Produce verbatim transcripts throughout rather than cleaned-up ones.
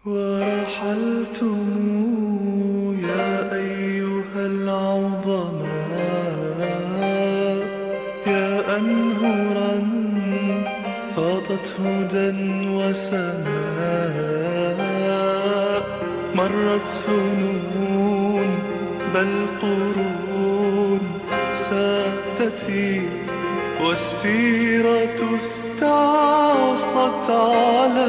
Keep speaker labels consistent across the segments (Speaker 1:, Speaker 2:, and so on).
Speaker 1: ورحلتم يا أيها العظماء يا أنهرا فاضت هدى وسماء. مرت سنون بل قرون سادتي والسيرة استعصت على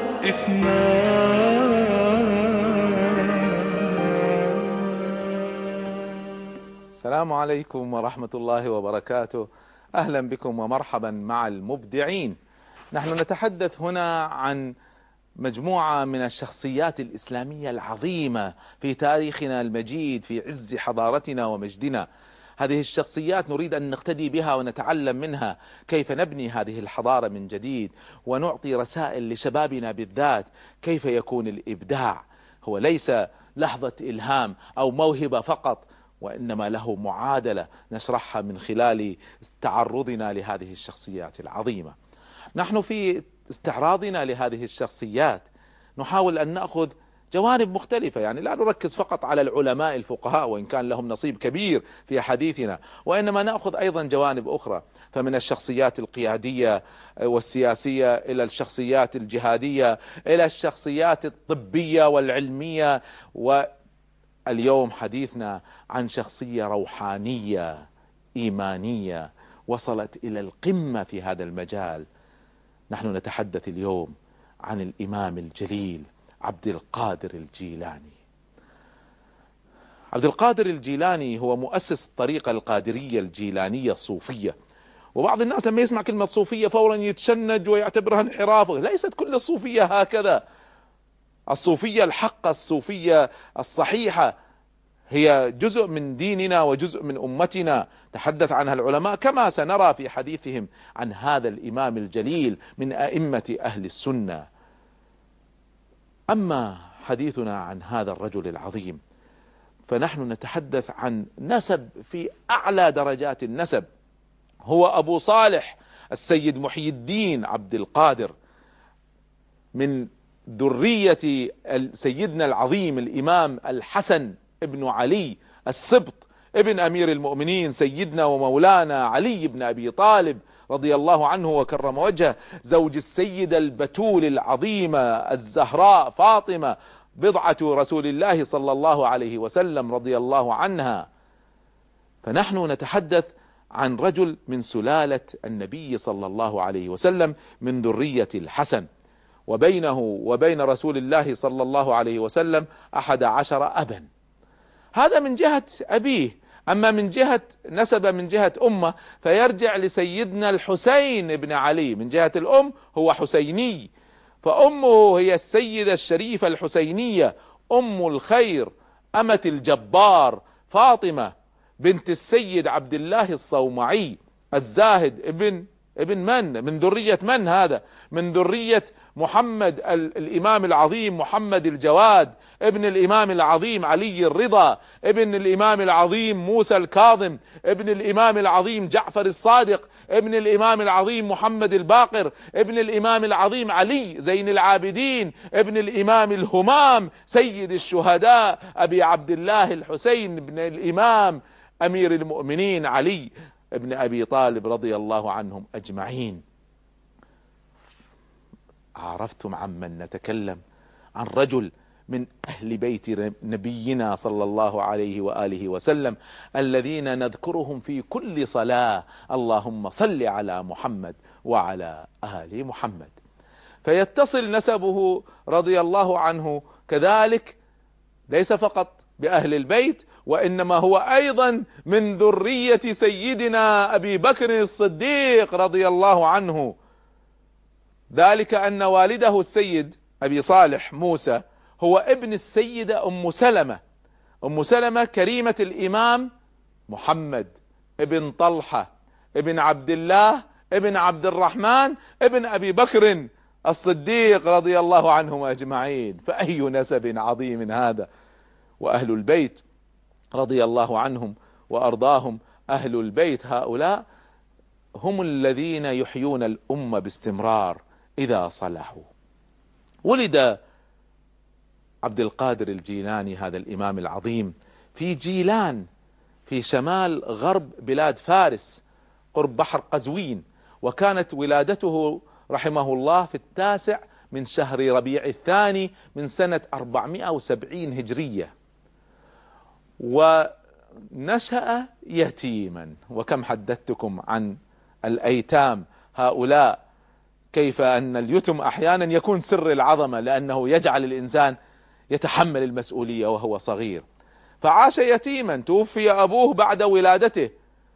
Speaker 1: الإفناء.
Speaker 2: السلام عليكم ورحمة الله وبركاته. أهلا بكم ومرحبا مع المبدعين. نحن نتحدث هنا عن مجموعة من الشخصيات الإسلامية العظيمة في تاريخنا المجيد في عز حضارتنا ومجدنا. هذه الشخصيات نريد أن نقتدي بها ونتعلم منها كيف نبني هذه الحضارة من جديد، ونعطي رسائل لشبابنا بالذات كيف يكون الإبداع هو ليس لحظة إلهام أو موهبة فقط، وإنما له معادلة نشرحها من خلال تعرضنا لهذه الشخصيات العظيمة. نحن في استعراضنا لهذه الشخصيات نحاول أن نأخذ جوانب مختلفة، يعني لا نركز فقط على العلماء الفقهاء وإن كان لهم نصيب كبير في حديثنا، وإنما نأخذ أيضا جوانب أخرى، فمن الشخصيات القيادية والسياسية إلى الشخصيات الجهادية إلى الشخصيات الطبية والعلمية. واليوم حديثنا عن شخصية روحانية إيمانية وصلت إلى القمة في هذا المجال. نحن نتحدث اليوم عن الإمام الجليل عبد القادر الجيلاني. عبد القادر الجيلاني هو مؤسس الطريقة القادرية الجيلانية الصوفية، وبعض الناس لما يسمع كلمة صوفية فورا يتشنج ويعتبرها انحراف. ليست كل الصوفية هكذا. الصوفية الحقة، الصوفية الصحيحة هي جزء من ديننا وجزء من أمتنا تحدث عنها العلماء، كما سنرى في حديثهم عن هذا الإمام الجليل من أئمة أهل السنة. أما حديثنا عن هذا الرجل العظيم فنحن نتحدث عن نسب في أعلى درجات النسب. هو أبو صالح السيد محي الدين عبد القادر، من ذرية سيدنا العظيم الإمام الحسن ابن علي السبط ابن أمير المؤمنين سيدنا ومولانا علي بن أبي طالب رضي الله عنه وكرم وجهه، زوج السيدة البتول العظيمة الزهراء فاطمة بضعة رسول الله صلى الله عليه وسلم رضي الله عنها. فنحن نتحدث عن رجل من سلالة النبي صلى الله عليه وسلم من ذرية الحسن، وبينه وبين رسول الله صلى الله عليه وسلم أحد عشر أبا. هذا من جهة أبيه. أما من جهة نسب من جهة أمه فيرجع لسيدنا الحسين بن علي، من جهة الأم هو حسيني، فأمه هي السيدة الشريفة الحسينية أم الخير أمة الجبار فاطمة بنت السيد عبد الله الصومعي الزاهد ابن ابن من من ذرية من هذا؟ من ذرية محمد الإمام العظيم محمد الجواد ابن الإمام العظيم علي الرضا ابن الإمام العظيم موسى الكاظم ابن الإمام العظيم جعفر الصادق ابن الإمام العظيم محمد الباقر ابن الإمام العظيم علي زين العابدين ابن الإمام الهمام سيد الشهداء أبي عبد الله الحسين ابن الإمام أمير المؤمنين علي ابن أبي طالب رضي الله عنهم أجمعين. عرفتم عمن نتكلم؟ عن رجل من أهل بيت نبينا صلى الله عليه وآله وسلم الذين نذكرهم في كل صلاة اللهم صل على محمد وعلى آل محمد. فيتصل نسبه رضي الله عنه كذلك ليس فقط بأهل البيت، وإنما هو أيضا من ذرية سيدنا أبي بكر الصديق رضي الله عنه، ذلك أن والده السيد أبي صالح موسى هو ابن السيدة أم سلمة. أم سلمة كريمة الإمام محمد ابن طلحة ابن عبد الله ابن عبد الرحمن ابن أبي بكر الصديق رضي الله عنهم أجمعين. فأي نسب عظيم هذا! وأهل البيت رضي الله عنهم وأرضاهم، أهل البيت هؤلاء هم الذين يحيون الأمة باستمرار إذا صلحوا. ولد عبد القادر الجيلاني هذا الإمام العظيم في جيلان في شمال غرب بلاد فارس قرب بحر قزوين، وكانت ولادته رحمه الله في التاسع من شهر ربيع الثاني من سنة أربعمائة وسبعين هجرية، ونشأ يتيما. وكم حدثتكم عن الأيتام هؤلاء، كيف أن اليتم أحيانا يكون سر العظمة، لأنه يجعل الإنسان يتحمل المسؤولية وهو صغير. فعاش يتيما، توفي أبوه بعد ولادته،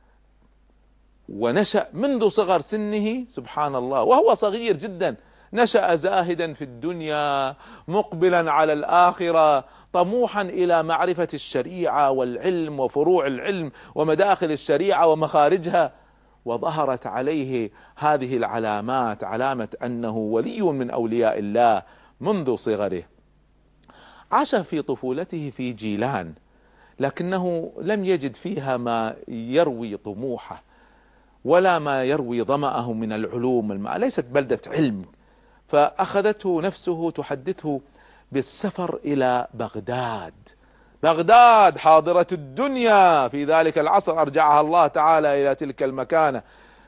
Speaker 2: ونشأ منذ صغر سنه سبحان الله وهو صغير جدا، نشأ زاهدا في الدنيا مقبلا على الآخرة، طموحا إلى معرفة الشريعة والعلم وفروع العلم ومداخل الشريعة ومخارجها، وظهرت عليه هذه العلامات، علامة أنه ولي من أولياء الله منذ صغره. عاش في طفولته في جيلان، لكنه لم يجد فيها ما يروي طموحه ولا ما يروي ظمأه من العلوم، ليست بلدة علم. فأخذته نفسه تحدثه بالسفر إلى بغداد، بغداد حاضرة الدنيا في ذلك العصر، أرجعها الله تعالى إلى تلك المكانة،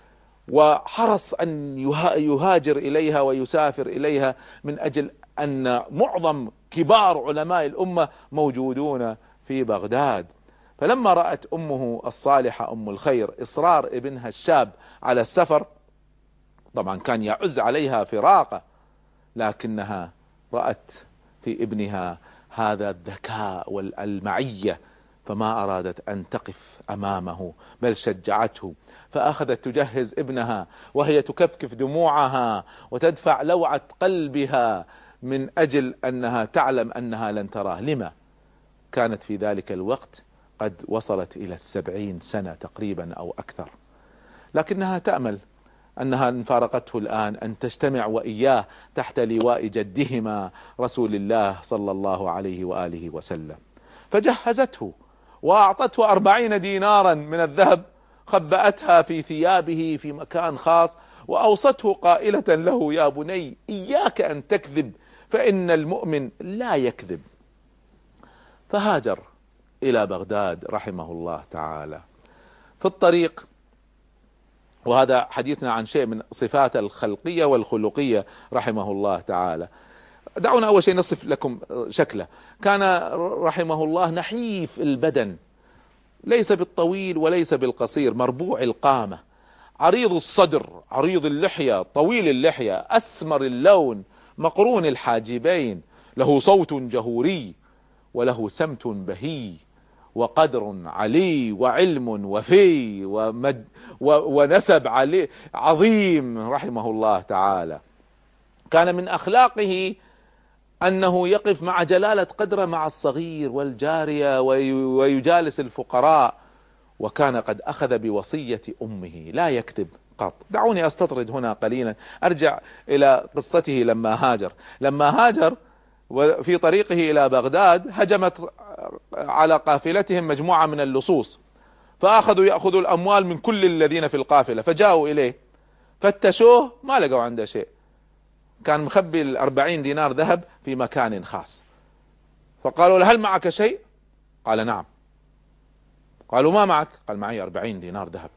Speaker 2: وحرص أن يهاجر إليها ويسافر إليها من أجل أن معظم كبار علماء الأمة موجودون في بغداد. فلما رأت أمه الصالحة أم الخير إصرار ابنها الشاب على السفر، طبعا كان يعز عليها فراقه، لكنها رأت في ابنها هذا الذكاء والمعية، فما أرادت أن تقف أمامه بل شجعته، فأخذت تجهز ابنها وهي تكفكف دموعها وتدفع لوعة قلبها من أجل أنها تعلم أنها لن تراه. لما؟ كانت في ذلك الوقت قد وصلت إلى السبعين سنة تقريبا أو أكثر، لكنها تأمل أنها إن فارقته الآن أن تجتمع وإياه تحت لواء جدهما رسول الله صلى الله عليه وآله وسلم. فجهزته وأعطته أربعين دينارا من الذهب، خبأتها في ثيابه في مكان خاص، وأوصته قائلة له: يا بني إياك أن تكذب، فإن المؤمن لا يكذب. فهاجر إلى بغداد رحمه الله تعالى. في الطريق، وهذا حديثنا عن شيء من صفات الخلقية والخلقية رحمه الله تعالى. دعونا أول شيء نصف لكم شكله. كان رحمه الله نحيف البدن، ليس بالطويل وليس بالقصير، مربوع القامة، عريض الصدر، عريض اللحية، طويل اللحية، أسمر اللون، مقرون الحاجبين، له صوت جهوري وله سمت بهي وقدر علي وعلم وفي ومد ونسب علي عظيم رحمه الله تعالى. كان من أخلاقه أنه يقف مع جلالة قدره مع الصغير والجارية ويجالس الفقراء، وكان قد أخذ بوصية أمه لا يكذب قط. دعوني أستطرد هنا قليلا، أرجع إلى قصته لما هاجر. لما هاجر وفي طريقه إلى بغداد هجمت على قافلتهم مجموعة من اللصوص، فأخذوا يأخذوا الأموال من كل الذين في القافلة، فجاءوا إليه فتشوه ما لقوا عنده شيء، كان مخبي الأربعين دينار ذهب في مكان خاص. فقالوا له: هل معك شيء؟ قال: نعم. قالوا: ما معك؟ قال: معي أربعين دينار ذهب.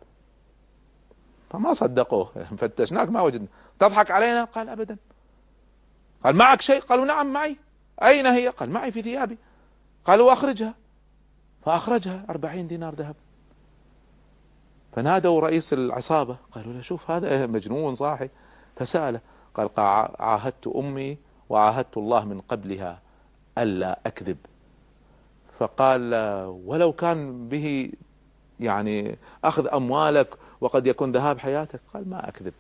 Speaker 2: فما صدقوه، فتشناك ما وجدنا. تضحك علينا؟ قال: أبدا. قال: معك شيء؟ قالوا: نعم معي. أين هي؟ قال: معي في ثيابي. قالوا: أخرجها. فأخرجها أربعين دينار ذهب. فنادوا رئيس العصابة، قالوا له: شوف هذا مجنون صاحي. فسأله، قال: عاهدت أمي وعاهدت الله من قبلها ألا أكذب. فقال: ولو كان به يعني أخذ أموالك وقد يكون ذهاب حياتك؟ قال: ما أكذب.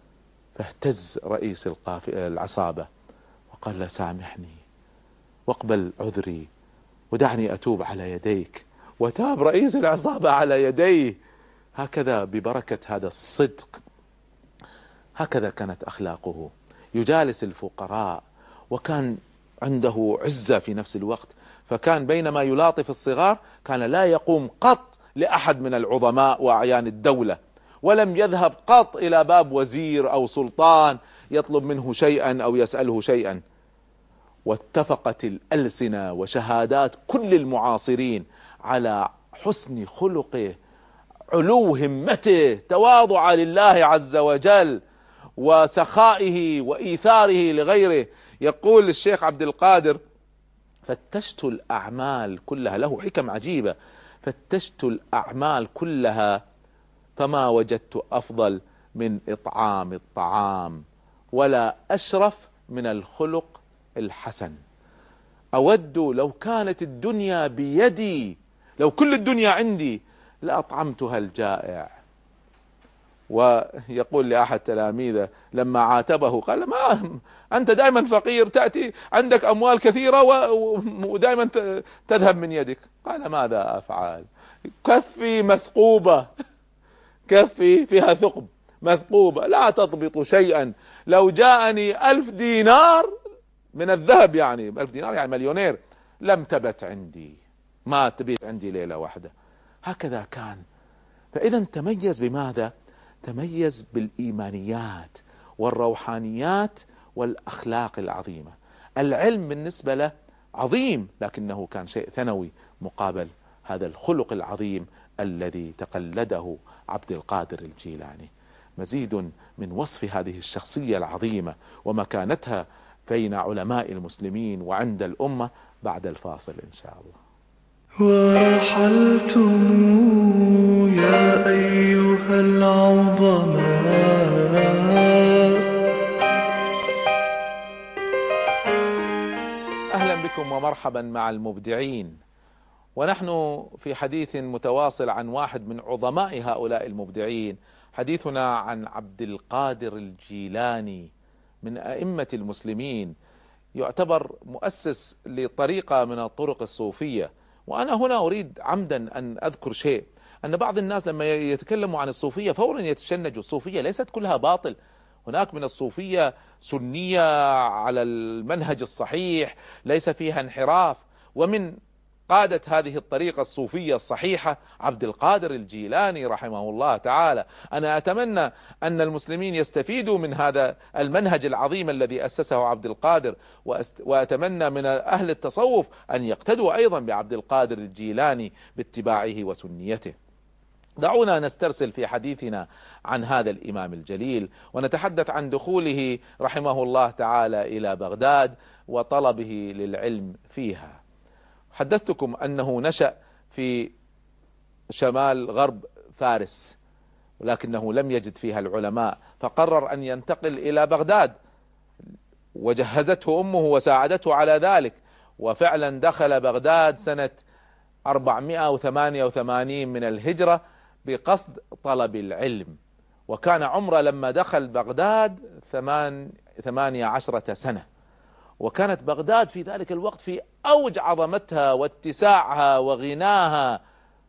Speaker 2: فاهتز رئيس العصابة وقال له: سامحني واقبل عذري ودعني أتوب على يديك. وتاب رئيس العصابة على يديه. هكذا ببركة هذا الصدق، هكذا كانت أخلاقه، يجالس الفقراء، وكان عنده عزة في نفس الوقت. فكان بينما يلاطف الصغار كان لا يقوم قط لأحد من العظماء وأعيان الدولة، ولم يذهب قط إلى باب وزير أو سلطان يطلب منه شيئا أو يسأله شيئا. واتفقت الألسنة وشهادات كل المعاصرين على حسن خلقه، علو همته، تواضع لله عز وجل، وسخائه وإيثاره لغيره. يقول الشيخ عبد القادر: فتشت الأعمال كلها، له حكم عجيبة، فتشت الأعمال كلها فما وجدت أفضل من إطعام الطعام، ولا أشرف من الخلق الحسن. أود لو كانت الدنيا بيدي، لو كل الدنيا عندي لأطعمتها الجائع. ويقول لأحد تلاميذه لما عاتبه قال: ما أنت دائما فقير، تأتي عندك أموال كثيرة ودائما تذهب من يدك. قال: ماذا أفعل؟ كفي مثقوبة، كفي فيها ثقب مثقوبة لا تضبط شيئا. لو جاءني ألف دينار من الذهب، يعني ألف دينار يعني مليونير، لم تبت عندي، ما تبيت عندي ليلة واحدة. هكذا كان. فإذا تميز بماذا؟ تميز بالإيمانيات والروحانيات والأخلاق العظيمة. العلم بالنسبة له عظيم، لكنه كان شيء ثانوي مقابل هذا الخلق العظيم الذي تقلده عبد القادر الجيلاني. مزيد من وصف هذه الشخصية العظيمة ومكانتها بين علماء المسلمين وعند الأمة بعد الفاصل إن شاء الله.
Speaker 1: ورحلتم يا أيها العظماء.
Speaker 2: أهلا بكم ومرحبا مع المبدعين، ونحن في حديث متواصل عن واحد من عظماء هؤلاء المبدعين، حديثنا عن عبد القادر الجيلاني من أئمة المسلمين، يعتبر مؤسس لطريقة من الطرق الصوفية. وأنا هنا أريد عمدا أن أذكر شيء، أن بعض الناس لما يتكلموا عن الصوفية فورا يتشنجوا. الصوفية ليست كلها باطل، هناك من الصوفية سنية على المنهج الصحيح، ليس فيها انحراف. ومن قادة هذه الطريقة الصوفية الصحيحة عبد القادر الجيلاني رحمه الله تعالى. أنا أتمنى أن المسلمين يستفيدوا من هذا المنهج العظيم الذي أسسه عبد القادر، وأتمنى من أهل التصوف أن يقتدوا أيضا بعبد القادر الجيلاني باتباعه وسنيته. دعونا نسترسل في حديثنا عن هذا الإمام الجليل، ونتحدث عن دخوله رحمه الله تعالى إلى بغداد وطلبه للعلم فيها. حدثتكم أنه نشأ في شمال غرب فارس، ولكنه لم يجد فيها العلماء، فقرر أن ينتقل إلى بغداد، وجهزته أمه وساعدته على ذلك. وفعلا دخل بغداد سنة أربعمائة وثمانية وثمانين من الهجرة بقصد طلب العلم، وكان عمره لما دخل بغداد ثمان ثمانية عشرة سنة. وكانت بغداد في ذلك الوقت في أوج عظمتها واتساعها وغناها،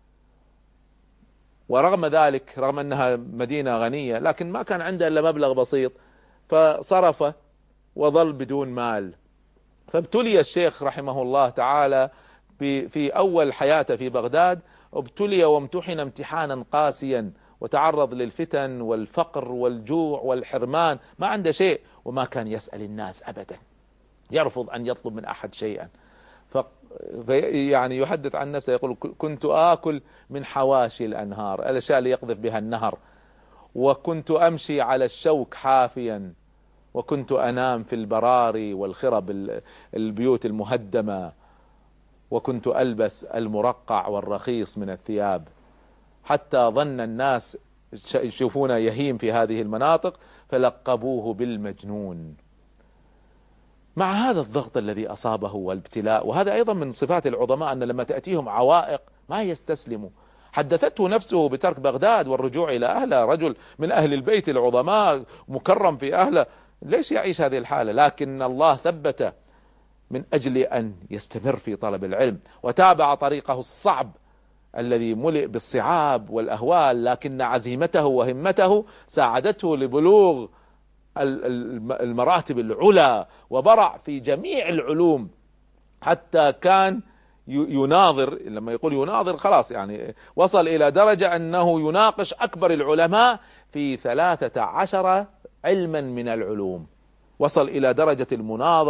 Speaker 2: ورغم ذلك رغم أنها مدينة غنية لكن ما كان عنده إلا مبلغ بسيط، فصرف وظل بدون مال. فابتلي الشيخ رحمه الله تعالى في أول حياته في بغداد، ابتلي وامتحن امتحانا قاسيا، وتعرض للفتن والفقر والجوع والحرمان، ما عنده شيء، وما كان يسأل الناس أبدا، يرفض أن يطلب من أحد شيئا. ف يعني يحدث عن نفسه يقول: كنت آكل من حواشي الأنهار، الأشياء اللي يقذف بها النهر، وكنت أمشي على الشوك حافيا، وكنت أنام في البراري والخرب البيوت المهدمة، وكنت ألبس المرقع والرخيص من الثياب، حتى ظن الناس يشوفون يهيم في هذه المناطق فلقبوه بالمجنون. مع هذا الضغط الذي أصابه والابتلاء، وهذا أيضا من صفات العظماء أن لما تأتيهم عوائق ما يستسلموا. حدثته نفسه بترك بغداد والرجوع إلى أهله، رجل من أهل البيت العظماء مكرم في أهله، ليش يعيش هذه الحالة؟ لكن الله ثبت من أجل أن يستمر في طلب العلم، وتابع طريقه الصعب الذي ملئ بالصعاب والأهوال، لكن عزيمته وهمته ساعدته لبلوغ المراتب العلى، وبرع في جميع العلوم، حتى كان يناظر. لما يقول يناظر خلاص يعني وصل إلى درجة أنه يناقش أكبر العلماء في ثلاثة عشر علما من العلوم، وصل إلى درجة المناظرة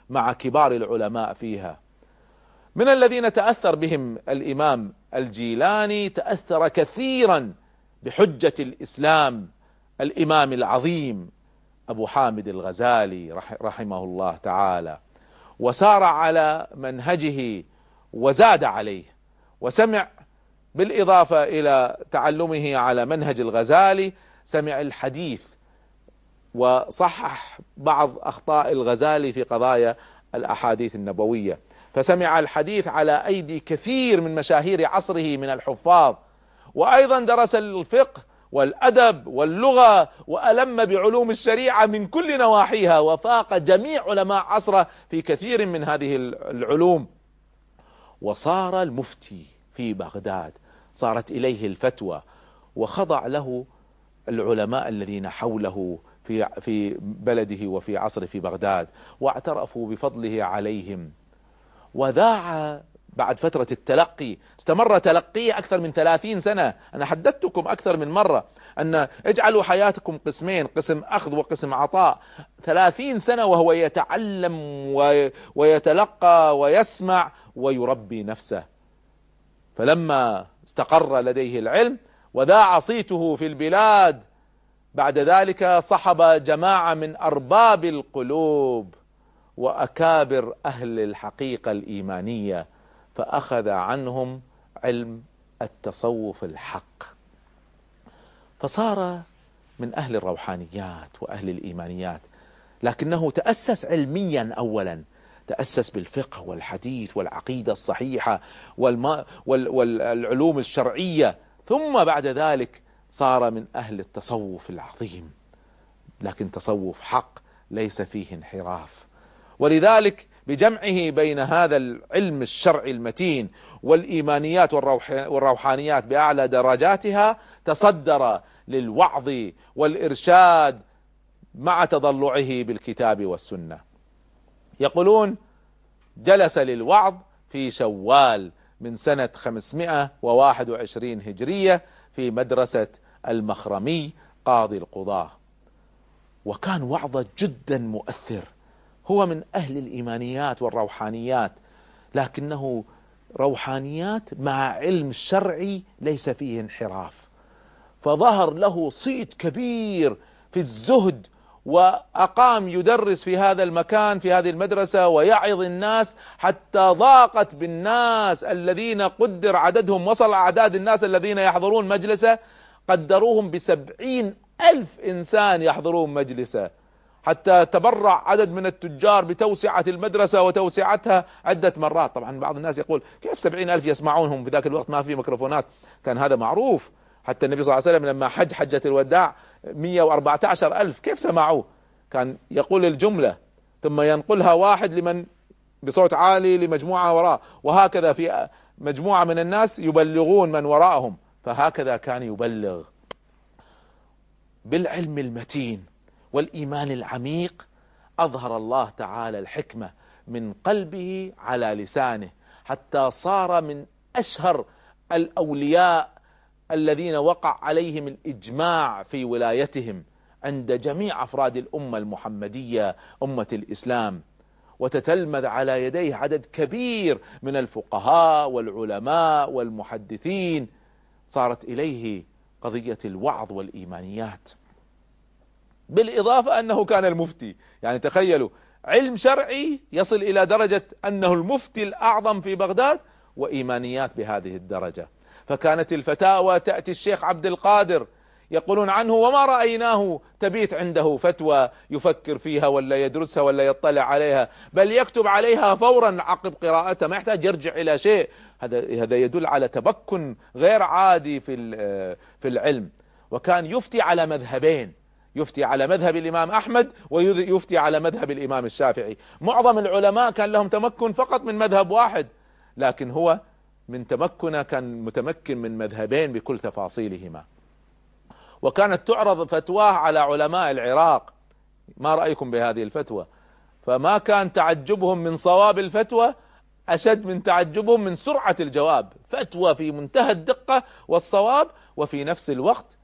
Speaker 2: مع كبار العلماء فيها. من الذين تأثر بهم الإمام الجيلاني، تأثر كثيرا بحجة الإسلام الإمام العظيم أبو حامد الغزالي رحمه الله تعالى، وسار على منهجه وزاد عليه، وسمع بالإضافة إلى تعلمه على منهج الغزالي سمع الحديث وصحح بعض أخطاء الغزالي في قضايا الأحاديث النبوية، فسمع الحديث على أيدي كثير من مشاهير عصره من الحفاظ، وأيضا درس الفقه والأدب واللغة، وألم بعلوم الشريعة من كل نواحيها، وفاق جميع علماء عصره في كثير من هذه العلوم. وصار المفتي في بغداد، صارت إليه الفتوى، وخضع له العلماء الذين حوله في في بلده وفي عصره في بغداد، واعترفوا بفضله عليهم. وذاع بعد فترة التلقي، استمر تلقيه أكثر من ثلاثين سنة. أنا حدثتكم أكثر من مرة أن اجعلوا حياتكم قسمين، قسم أخذ وقسم عطاء. ثلاثين سنة وهو يتعلم ويتلقى ويسمع ويربي نفسه. فلما استقر لديه العلم وذاع صيته في البلاد، بعد ذلك صحب جماعة من أرباب القلوب وأكابر أهل الحقيقة الإيمانية، فأخذ عنهم علم التصوف الحق، فصار من أهل الروحانيات وأهل الإيمانيات. لكنه تأسس علميا، أولا تأسس بالفقه والحديث والعقيدة الصحيحة والعلوم الشرعية، ثم بعد ذلك صار من أهل التصوف العظيم، لكن تصوف حق ليس فيه انحراف. ولذلك بجمعه بين هذا العلم الشرعي المتين والإيمانيات والروحانيات بأعلى درجاتها، تصدر للوعظ والإرشاد مع تضلعه بالكتاب والسنة. يقولون جلس للوعظ في شوال من سنة خمسمائة وواحد وعشرين هجرية في مدرسة المخرمي قاضي القضاة، وكان وعظه جدا مؤثر. هو من أهل الإيمانيات والروحانيات، لكنه روحانيات مع علم شرعي ليس فيه انحراف، فظهر له صيت كبير في الزهد، وأقام يدرس في هذا المكان في هذه المدرسة ويعظ الناس، حتى ضاقت بالناس الذين قدر عددهم، وصل أعداد الناس الذين يحضرون مجلسه قدروهم بسبعين ألف إنسان يحضرون مجلسه، حتى تبرع عدد من التجار بتوسعة المدرسة وتوسعتها عدة مرات. طبعا بعض الناس يقول كيف سبعين ألف يسمعونهم؟ بذاك الوقت ما في ميكروفونات، كان هذا معروف. حتى النبي صلى الله عليه وسلم لما حج حجة الوداع مئة وأربعة عشر ألف كيف سمعوه؟ كان يقول الجملة ثم ينقلها واحد لمن بصوت عالي لمجموعة وراء، وهكذا في مجموعة من الناس يبلغون من وراءهم، فهكذا كان يبلغ. بالعلم المتين والإيمان العميق أظهر الله تعالى الحكمة من قلبه على لسانه، حتى صار من أشهر الأولياء الذين وقع عليهم الإجماع في ولايتهم عند جميع أفراد الأمة المحمدية أمة الإسلام، وتتلمذ على يديه عدد كبير من الفقهاء والعلماء والمحدثين. صارت إليه قضية الوعظ والإيمانيات، بالإضافة أنه كان المفتي. يعني تخيلوا علم شرعي يصل إلى درجة أنه المفتي الأعظم في بغداد، وإيمانيات بهذه الدرجة. فكانت الفتاوى تأتي الشيخ عبد القادر يقولون عنه وما رأيناه تبيت عنده فتوى يفكر فيها ولا يدرسها ولا يطلع عليها، بل يكتب عليها فورا عقب قراءتها، ما يحتاج يرجع إلى شيء. هذا هذا يدل على تمكن غير عادي في في العلم. وكان يفتي على مذهبين، يفتي على مذهب الإمام أحمد ويفتي على مذهب الإمام الشافعي. معظم العلماء كان لهم تمكن فقط من مذهب واحد، لكن هو من تمكنه كان متمكن من مذهبين بكل تفاصيلهما. وكانت تعرض فتواه على علماء العراق، ما رأيكم بهذه الفتوى؟ فما كان تعجبهم من صواب الفتوى أشد من تعجبهم من سرعة الجواب. فتوى في منتهى الدقة والصواب، وفي نفس الوقت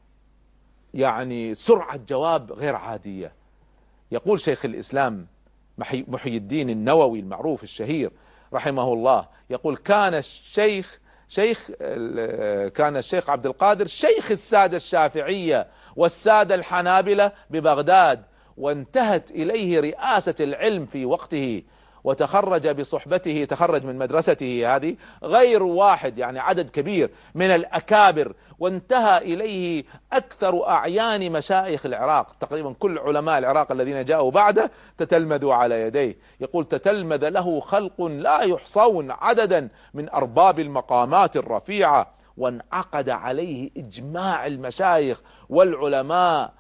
Speaker 2: يعني سرعة جواب غير عادية. يقول شيخ الإسلام محي الدين النووي المعروف الشهير رحمه الله، يقول كان الشيخ شيخ كان الشيخ عبد القادر شيخ السادة الشافعية والسادة الحنابلة ببغداد، وانتهت إليه رئاسة العلم في وقته، وتخرج بصحبته، تخرج من مدرسته هذه غير واحد، يعني عدد كبير من الأكابر، وانتهى إليه أكثر أعيان مشايخ العراق، تقريبا كل علماء العراق الذين جاءوا بعده تتلمذوا على يديه. يقول تتلمذ له خلق لا يحصون عددا من أرباب المقامات الرفيعة، وانعقد عليه إجماع المشايخ والعلماء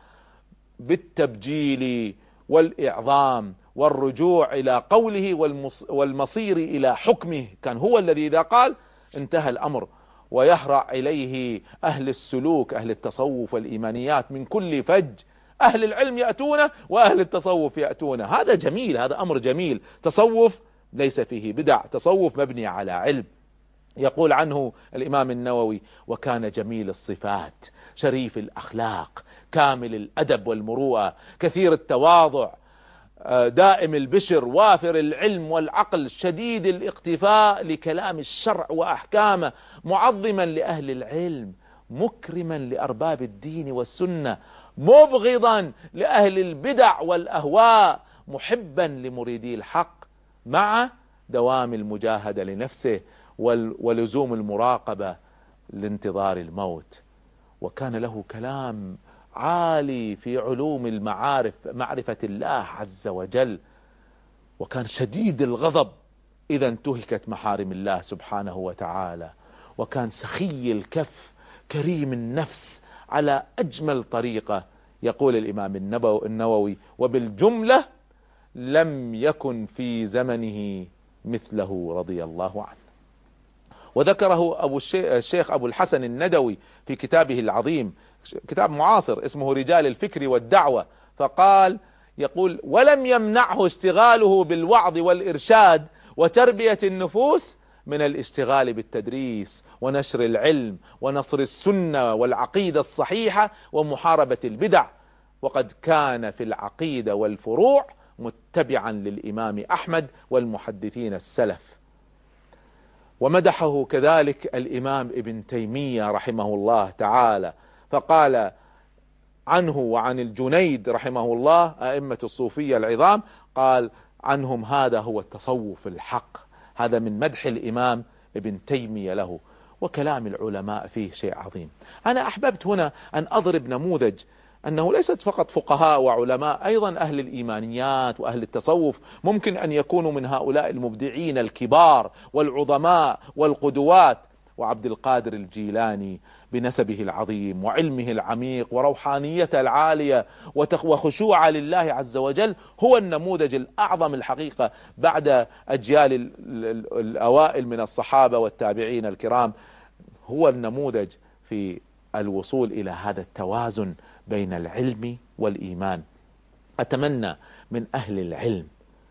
Speaker 2: بالتبجيل والإعظام والرجوع إلى قوله والمصير إلى حكمه. كان هو الذي إذا قال انتهى الأمر، ويهرع إليه أهل السلوك، أهل التصوف والإيمانيات من كل فج، أهل العلم يأتونه وأهل التصوف يأتونه. هذا جميل، هذا أمر جميل، تصوف ليس فيه بدع، تصوف مبني على علم. يقول عنه الإمام النووي وكان جميل الصفات شريف الأخلاق كامل الأدب والمروءة كثير التواضع دائم البشر وافر العلم والعقل شديد الاقتفاء لكلام الشرع وأحكامه، معظما لأهل العلم مكرما لأرباب الدين والسنة، مبغضا لأهل البدع والأهواء، محبا لمريدي الحق، مع دوام المجاهدة لنفسه ولزوم المراقبة لانتظار الموت. وكان له كلام عالي في علوم المعارف، معرفة الله عز وجل، وكان شديد الغضب إذا انتهكت محارم الله سبحانه وتعالى، وكان سخي الكف كريم النفس على أجمل طريقة. يقول الإمام النووي وبالجملة لم يكن في زمنه مثله رضي الله عنه. وذكره أبو الشيخ أبو الحسن الندوي في كتابه العظيم، كتاب معاصر اسمه رجال الفكر والدعوة، فقال يقول ولم يمنعه اشتغاله بالوعظ والإرشاد وتربية النفوس من الاشتغال بالتدريس ونشر العلم ونصر السنة والعقيدة الصحيحة ومحاربة البدع، وقد كان في العقيدة والفروع متبعا للإمام أحمد والمحدثين السلف. ومدحه كذلك الإمام ابن تيمية رحمه الله تعالى، فقال عنه وعن الجنيد رحمه الله أئمة الصوفية العظام، قال عنهم هذا هو التصوف الحق. هذا من مدح الإمام ابن تيمية له، وكلام العلماء فيه شيء عظيم. أنا أحببت هنا أن أضرب نموذج أنه ليست فقط فقهاء وعلماء، أيضا أهل الإيمانيات وأهل التصوف ممكن أن يكونوا من هؤلاء المبدعين الكبار والعظماء والقدوات. وعبد القادر الجيلاني بنسبه العظيم وعلمه العميق وروحانيته العالية وخشوعه لله عز وجل هو النموذج الأعظم الحقيقة بعد أجيال الأوائل من الصحابة والتابعين الكرام، هو النموذج في الوصول إلى هذا التوازن بين العلم والإيمان. أتمنى من أهل العلم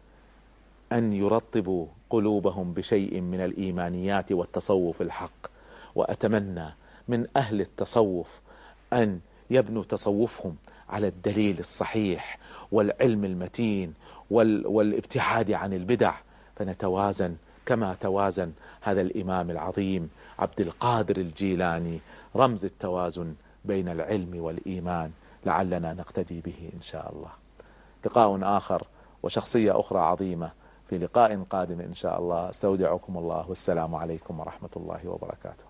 Speaker 2: أن يرطبوا قلوبهم بشيء من الإيمانيات والتصوف الحق، وأتمنى من أهل التصوف أن يبنوا تصوفهم على الدليل الصحيح والعلم المتين والابتعاد عن البدع، فنتوازن كما توازن هذا الإمام العظيم عبد القادر الجيلاني، رمز التوازن بين العلم والإيمان، لعلنا نقتدي به إن شاء الله. لقاء آخر وشخصية أخرى عظيمة في لقاء قادم إن شاء الله. استودعكم الله والسلام عليكم ورحمة الله وبركاته.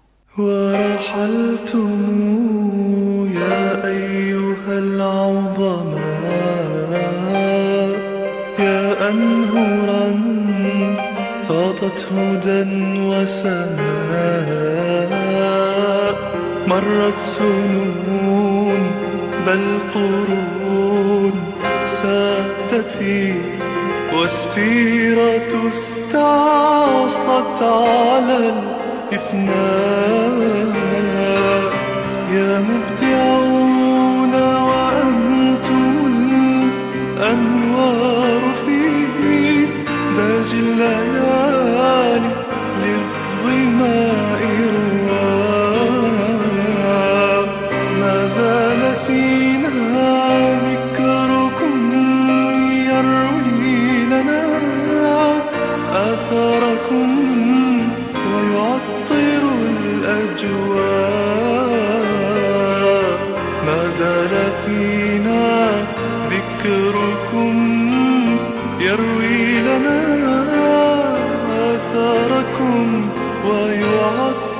Speaker 1: ورحلتم يا أيها العظماء يا أنهرا فاضت هدى وسماء، مرت سنون بل قرون سادتي، والسيرة استعصت على الإفناء. يا مبدعون وأنتم الأنوار في داج الليالي للظماء رواء. ما زال فينا ذكركم يروي لنا ذكركم يروي لنا آثاركم ويعطر